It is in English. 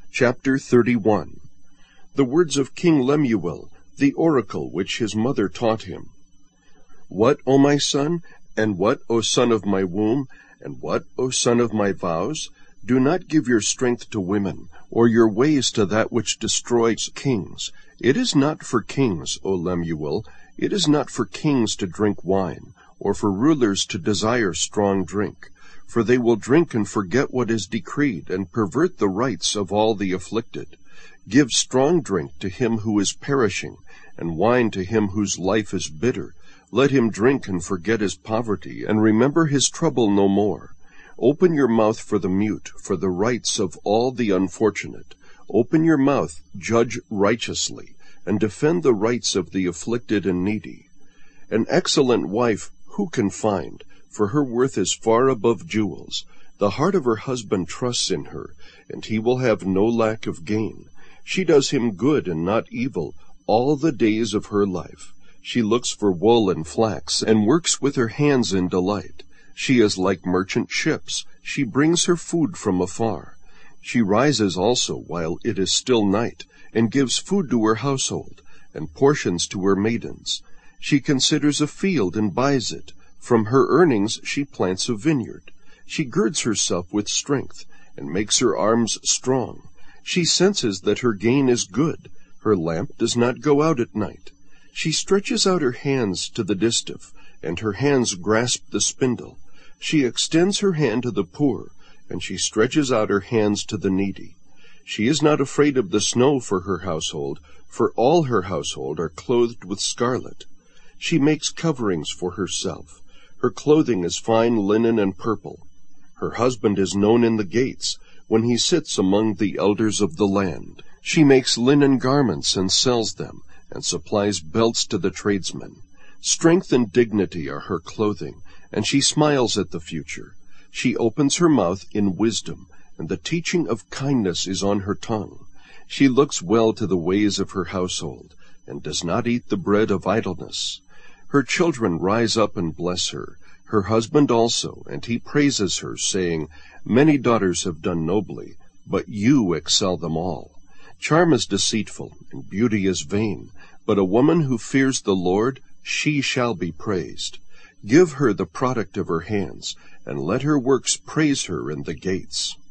Chapter 31. The words of King Lemuel, the oracle which his mother taught him. What, O my son, and what, O son of my womb, and what, O son of my vows? Do not give your strength to women, or your ways to that which destroys kings. It is not for kings, O Lemuel, it is not for kings to drink wine, or for rulers to desire strong drink. For they will drink and forget what is decreed, and pervert the rights of all the afflicted. Give strong drink to him who is perishing, and wine to him whose life is bitter. Let him drink and forget his poverty, and remember his trouble no more. Open your mouth for the mute, for the rights of all the unfortunate. Open your mouth, judge righteously, and defend the rights of the afflicted and needy. An excellent wife who can find? For her worth is far above jewels. The heart of her husband trusts in her, and he will have no lack of gain. She does him good and not evil all the days of her life. She looks for wool and flax, and works with her hands in delight. She is like merchant ships. She brings her food from afar. She rises also while it is still night, and gives food to her household, and portions to her maidens. She considers a field and buys it. From her earnings she plants a vineyard. She girds herself with strength, and makes her arms strong. She senses that her gain is good. Her lamp does not go out at night. She stretches out her hands to the distaff, and her hands grasp the spindle. She extends her hand to the poor, and she stretches out her hands to the needy. She is not afraid of the snow for her household, for all her household are clothed with scarlet. She makes coverings for herself. Her clothing is fine linen and purple. Her husband is known in the gates, when he sits among the elders of the land. She makes linen garments and sells them, and supplies belts to the tradesmen. Strength and dignity are her clothing, and she smiles at the future. She opens her mouth in wisdom, and the teaching of kindness is on her tongue. She looks well to the ways of her household, and does not eat the bread of idleness. Her children rise up and bless her, her husband also, and he praises her, saying, Many daughters have done nobly, but you excel them all. Charm is deceitful, and beauty is vain, but a woman who fears the Lord, she shall be praised. Give her the product of her hands, and let her works praise her in the gates.